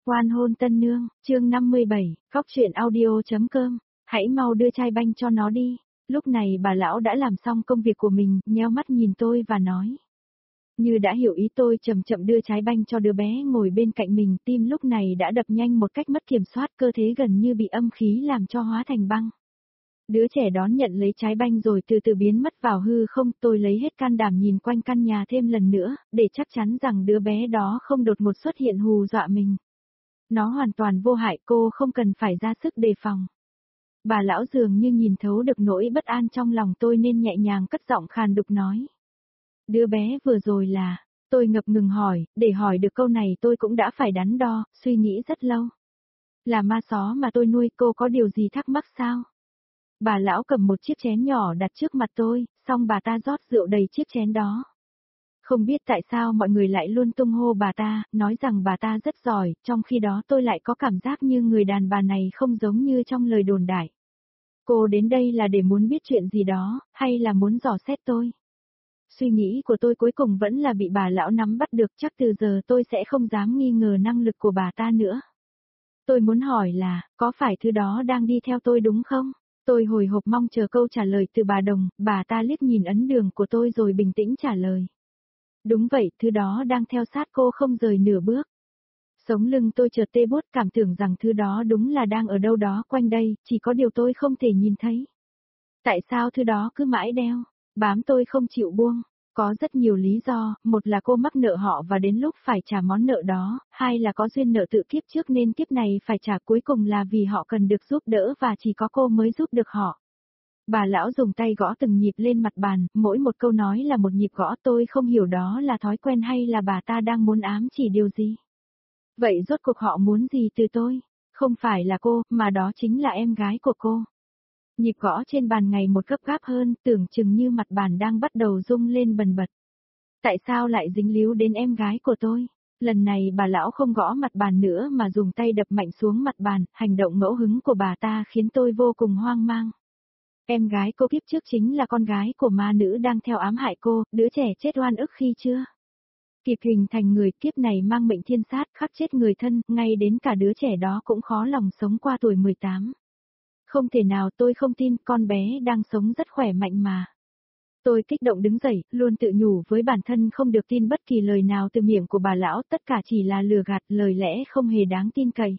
Oan hôn tân nương, chương 57, Cóc truyện audio.com, hãy mau đưa chai banh cho nó đi. Lúc này bà lão đã làm xong công việc của mình, nheo mắt nhìn tôi và nói. Như đã hiểu ý tôi chậm chậm đưa trái banh cho đứa bé ngồi bên cạnh mình, tim lúc này đã đập nhanh một cách mất kiểm soát, cơ thể gần như bị âm khí làm cho hóa thành băng. Đứa trẻ đón nhận lấy trái banh rồi từ từ biến mất vào hư không, tôi lấy hết can đảm nhìn quanh căn nhà thêm lần nữa, để chắc chắn rằng đứa bé đó không đột ngột xuất hiện hù dọa mình. Nó hoàn toàn vô hại, cô không cần phải ra sức đề phòng. Bà lão dường như nhìn thấu được nỗi bất an trong lòng tôi nên nhẹ nhàng cất giọng khàn đục nói. Đứa bé vừa rồi là, tôi ngập ngừng hỏi, để hỏi được câu này tôi cũng đã phải đắn đo, suy nghĩ rất lâu. Là ma só mà tôi nuôi, cô có điều gì thắc mắc sao? Bà lão cầm một chiếc chén nhỏ đặt trước mặt tôi, xong bà ta rót rượu đầy chiếc chén đó. Không biết tại sao mọi người lại luôn tung hô bà ta, nói rằng bà ta rất giỏi, trong khi đó tôi lại có cảm giác như người đàn bà này không giống như trong lời đồn đại. Cô đến đây là để muốn biết chuyện gì đó, hay là muốn dò xét tôi? Suy nghĩ của tôi cuối cùng vẫn là bị bà lão nắm bắt được, chắc từ giờ tôi sẽ không dám nghi ngờ năng lực của bà ta nữa. Tôi muốn hỏi là, có phải thứ đó đang đi theo tôi đúng không? Tôi hồi hộp mong chờ câu trả lời từ bà Đồng, bà ta liếc nhìn ấn đường của tôi rồi bình tĩnh trả lời. Đúng vậy, thứ đó đang theo sát cô không rời nửa bước. Sống lưng tôi chợt tê buốt, cảm tưởng rằng thứ đó đúng là đang ở đâu đó quanh đây, chỉ có điều tôi không thể nhìn thấy. Tại sao thứ đó cứ mãi đeo, bám tôi không chịu buông? Có rất nhiều lý do, một là cô mắc nợ họ và đến lúc phải trả món nợ đó, hai là có duyên nợ tự kiếp trước nên kiếp này phải trả, cuối cùng là vì họ cần được giúp đỡ và chỉ có cô mới giúp được họ. Bà lão dùng tay gõ từng nhịp lên mặt bàn, mỗi một câu nói là một nhịp gõ, tôi không hiểu đó là thói quen hay là bà ta đang muốn ám chỉ điều gì. Vậy rốt cuộc họ muốn gì từ tôi? Không phải là cô, mà đó chính là em gái của cô. Nhịp gõ trên bàn ngày một gấp gáp hơn, tưởng chừng như mặt bàn đang bắt đầu rung lên bần bật. Tại sao lại dính líu đến em gái của tôi? Lần này bà lão không gõ mặt bàn nữa mà dùng tay đập mạnh xuống mặt bàn, hành động ngẫu hứng của bà ta khiến tôi vô cùng hoang mang. Em gái cô kiếp trước chính là con gái của ma nữ đang theo ám hại cô, đứa trẻ chết oan ức khi chưa kịp hình thành người, kiếp này mang mệnh thiên sát, khắc chết người thân, ngay đến cả đứa trẻ đó cũng khó lòng sống qua tuổi 18. Không thể nào, tôi không tin, con bé đang sống rất khỏe mạnh mà. Tôi kích động đứng dậy, luôn tự nhủ với bản thân không được tin bất kỳ lời nào từ miệng của bà lão, tất cả chỉ là lừa gạt, lời lẽ không hề đáng tin cậy.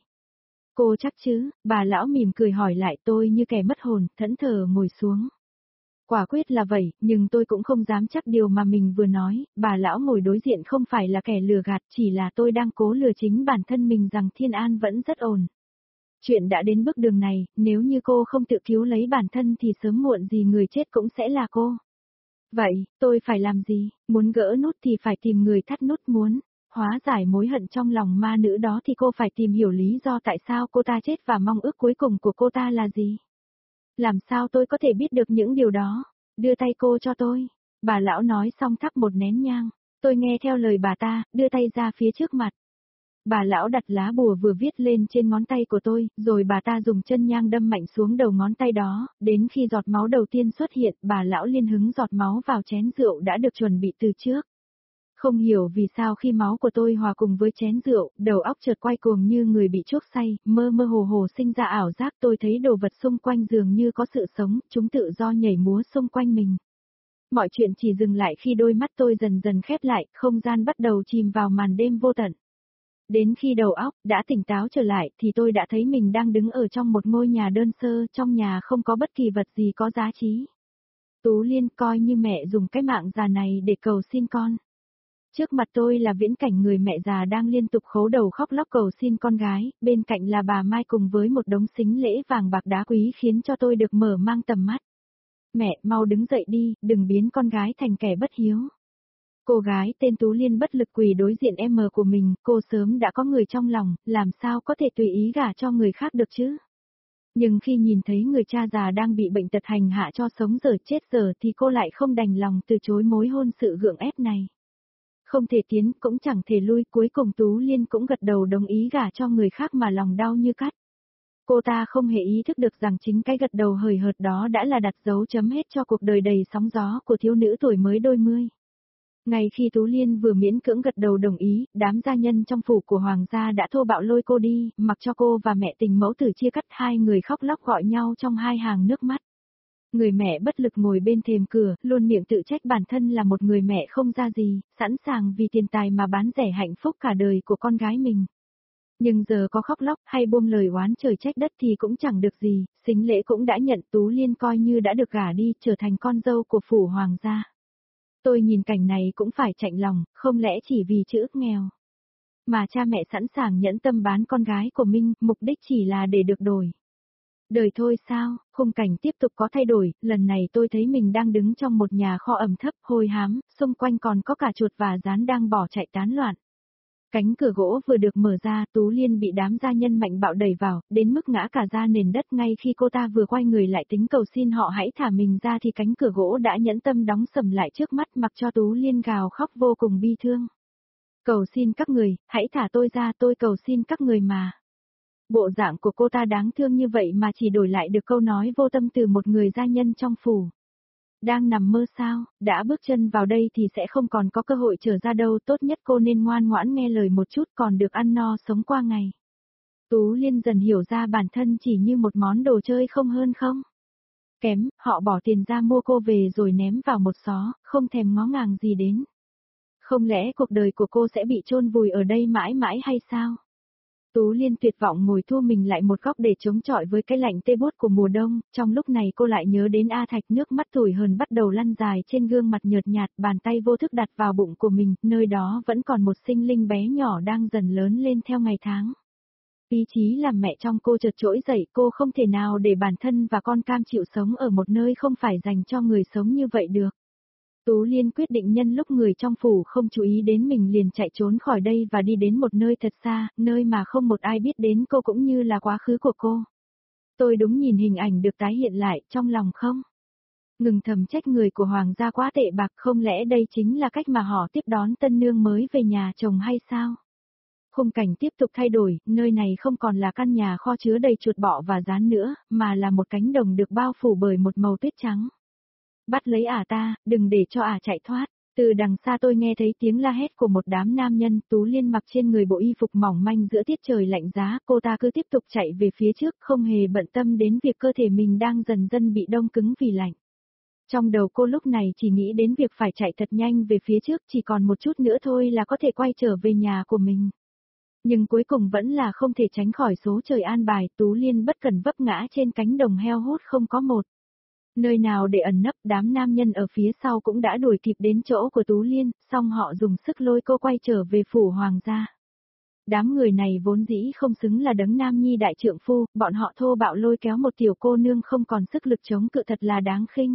Cô chắc chứ? Bà lão mỉm cười hỏi lại, tôi như kẻ mất hồn, thẫn thờ ngồi xuống. Quả quyết là vậy, nhưng tôi cũng không dám chắc điều mà mình vừa nói, bà lão ngồi đối diện không phải là kẻ lừa gạt, chỉ là tôi đang cố lừa chính bản thân mình rằng Thiên An vẫn rất ổn. Chuyện đã đến bước đường này, nếu như cô không tự cứu lấy bản thân thì sớm muộn gì người chết cũng sẽ là cô. Vậy, tôi phải làm gì? Muốn gỡ nút thì phải tìm người thắt nút, muốn hóa giải mối hận trong lòng ma nữ đó thì cô phải tìm hiểu lý do tại sao cô ta chết và mong ước cuối cùng của cô ta là gì. Làm sao tôi có thể biết được những điều đó? Đưa tay cô cho tôi. Bà lão nói xong thắp một nén nhang. Tôi nghe theo lời bà ta, đưa tay ra phía trước mặt. Bà lão đặt lá bùa vừa viết lên trên ngón tay của tôi, rồi bà ta dùng chân nhang đâm mạnh xuống đầu ngón tay đó, đến khi giọt máu đầu tiên xuất hiện, bà lão liên hứng giọt máu vào chén rượu đã được chuẩn bị từ trước. Không hiểu vì sao khi máu của tôi hòa cùng với chén rượu, đầu óc chợt quay cuồng như người bị chuốc say, mơ mơ hồ hồ sinh ra ảo giác, tôi thấy đồ vật xung quanh dường như có sự sống, chúng tự do nhảy múa xung quanh mình. Mọi chuyện chỉ dừng lại khi đôi mắt tôi dần dần khép lại, không gian bắt đầu chìm vào màn đêm vô tận. Đến khi đầu óc đã tỉnh táo trở lại thì tôi đã thấy mình đang đứng ở trong một ngôi nhà đơn sơ, trong nhà không có bất kỳ vật gì có giá trị. Tú Liên, coi như mẹ dùng cái mạng già này để cầu xin con. Trước mặt tôi là viễn cảnh người mẹ già đang liên tục khấu đầu khóc lóc cầu xin con gái, bên cạnh là bà Mai cùng với một đống sính lễ vàng bạc đá quý khiến cho tôi được mở mang tầm mắt. Mẹ, mau đứng dậy đi, đừng biến con gái thành kẻ bất hiếu. Cô gái tên Tú Liên bất lực quỳ đối diện em của mình, cô sớm đã có người trong lòng, làm sao có thể tùy ý gả cho người khác được chứ? Nhưng khi nhìn thấy người cha già đang bị bệnh tật hành hạ cho sống giờ chết giờ thì cô lại không đành lòng từ chối mối hôn sự gượng ép này. Không thể tiến cũng chẳng thể lui, cuối cùng Tú Liên cũng gật đầu đồng ý gả cho người khác mà lòng đau như cắt. Cô ta không hề ý thức được rằng chính cái gật đầu hời hợt đó đã là đặt dấu chấm hết cho cuộc đời đầy sóng gió của thiếu nữ tuổi mới đôi mươi. Ngay khi Tú Liên vừa miễn cưỡng gật đầu đồng ý, đám gia nhân trong phủ của hoàng gia đã thô bạo lôi cô đi, mặc cho cô và mẹ tình mẫu tử chia cắt, hai người khóc lóc gọi nhau trong hai hàng nước mắt. Người mẹ bất lực ngồi bên thềm cửa, luôn miệng tự trách bản thân là một người mẹ không ra gì, sẵn sàng vì tiền tài mà bán rẻ hạnh phúc cả đời của con gái mình. Nhưng giờ có khóc lóc hay buông lời oán trời trách đất thì cũng chẳng được gì, sính lễ cũng đã nhận, Tú Liên coi như đã được gả đi, trở thành con dâu của phủ hoàng gia. Tôi nhìn cảnh này cũng phải chạnh lòng, không lẽ chỉ vì chữ nghèo mà cha mẹ sẵn sàng nhẫn tâm bán con gái của mình, mục đích chỉ là để được đổi đời thôi sao? Khung cảnh tiếp tục có thay đổi, lần này tôi thấy mình đang đứng trong một nhà kho ẩm thấp, hôi hám, xung quanh còn có cả chuột và gián đang bỏ chạy tán loạn. Cánh cửa gỗ vừa được mở ra, Tú Liên bị đám gia nhân mạnh bạo đẩy vào, đến mức ngã cả ra nền đất. Ngay khi cô ta vừa quay người lại tính cầu xin họ hãy thả mình ra thì cánh cửa gỗ đã nhẫn tâm đóng sầm lại trước mắt, mặc cho Tú Liên gào khóc vô cùng bi thương. Cầu xin các người, hãy thả tôi ra, tôi cầu xin các người mà. Bộ dạng của cô ta đáng thương như vậy mà chỉ đổi lại được câu nói vô tâm từ một người gia nhân trong phủ. Đang nằm mơ sao, đã bước chân vào đây thì sẽ không còn có cơ hội trở ra đâu, tốt nhất cô nên ngoan ngoãn nghe lời một chút còn được ăn no sống qua ngày. Tú Liên dần hiểu ra bản thân chỉ như một món đồ chơi không hơn không kém, họ bỏ tiền ra mua cô về rồi ném vào một xó, không thèm ngó ngàng gì đến. Không lẽ cuộc đời của cô sẽ bị chôn vùi ở đây mãi mãi hay sao? Tú Liên tuyệt vọng ngồi thu mình lại một góc để chống chọi với cái lạnh tê buốt của mùa đông, trong lúc này cô lại nhớ đến A Thạch, nước mắt tủi hờn bắt đầu lăn dài trên gương mặt nhợt nhạt, bàn tay vô thức đặt vào bụng của mình, nơi đó vẫn còn một sinh linh bé nhỏ đang dần lớn lên theo ngày tháng. Ý chí làm mẹ trong cô chợt trỗi dậy, cô không thể nào để bản thân và con cam chịu sống ở một nơi không phải dành cho người sống như vậy được. Tú Liên quyết định nhân lúc người trong phủ không chú ý đến mình liền chạy trốn khỏi đây và đi đến một nơi thật xa, nơi mà không một ai biết đến cô cũng như là quá khứ của cô. Tôi đúng nhìn hình ảnh được tái hiện lại trong lòng không? Ngừng thầm trách người của hoàng gia quá tệ bạc, không lẽ đây chính là cách mà họ tiếp đón tân nương mới về nhà chồng hay sao? Khung cảnh tiếp tục thay đổi, nơi này không còn là căn nhà kho chứa đầy chuột bọ và gián nữa, mà là một cánh đồng được bao phủ bởi một màu tuyết trắng. Bắt lấy ta, đừng để cho chạy thoát. Từ đằng xa tôi nghe thấy tiếng la hét của một đám nam nhân, Tú Liên mặc trên người bộ y phục mỏng manh giữa tiết trời lạnh giá, cô ta cứ tiếp tục chạy về phía trước, không hề bận tâm đến việc cơ thể mình đang dần dần bị đông cứng vì lạnh. Trong đầu cô lúc này chỉ nghĩ đến việc phải chạy thật nhanh về phía trước, chỉ còn một chút nữa thôi là có thể quay trở về nhà của mình. Nhưng cuối cùng vẫn là không thể tránh khỏi số trời an bài, Tú Liên bất cẩn vấp ngã trên cánh đồng heo hút không có một nơi nào để ẩn nấp, đám nam nhân ở phía sau cũng đã đuổi kịp đến chỗ của Tú Liên, xong họ dùng sức lôi cô quay trở về phủ hoàng gia. Đám người này vốn dĩ không xứng là đấng nam nhi đại trượng phu, bọn họ thô bạo lôi kéo một tiểu cô nương không còn sức lực chống cự thật là đáng khinh.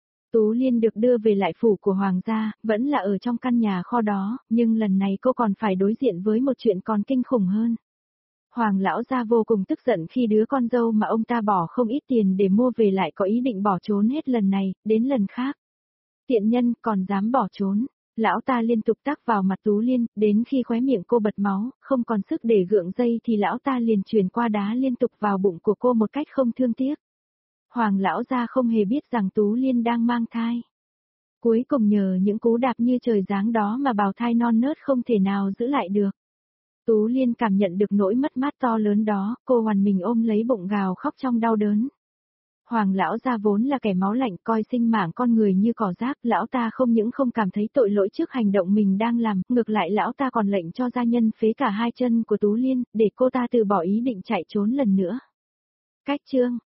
Tú Liên được đưa về lại phủ của hoàng gia, vẫn là ở trong căn nhà kho đó, nhưng lần này cô còn phải đối diện với một chuyện còn kinh khủng hơn. Hoàng lão gia vô cùng tức giận khi đứa con dâu mà ông ta bỏ không ít tiền để mua về lại có ý định bỏ trốn hết lần này, đến lần khác. Tiện nhân còn dám bỏ trốn. Lão ta liên tục tắc vào mặt Tú Liên, đến khi khóe miệng cô bật máu, không còn sức để gượng dây thì lão ta liền truyền qua đá liên tục vào bụng của cô một cách không thương tiếc. Hoàng lão gia không hề biết rằng Tú Liên đang mang thai. Cuối cùng nhờ những cú đạp như trời giáng đó mà bào thai non nớt không thể nào giữ lại được. Tú Liên cảm nhận được nỗi mất mát to lớn đó, cô hoàn mình ôm lấy bụng gào khóc trong đau đớn. Hoàng lão gia vốn là kẻ máu lạnh, coi sinh mạng con người như cỏ rác, lão ta không những không cảm thấy tội lỗi trước hành động mình đang làm, ngược lại lão ta còn lệnh cho gia nhân phế cả hai chân của Tú Liên, để cô ta từ bỏ ý định chạy trốn lần nữa. Cách chương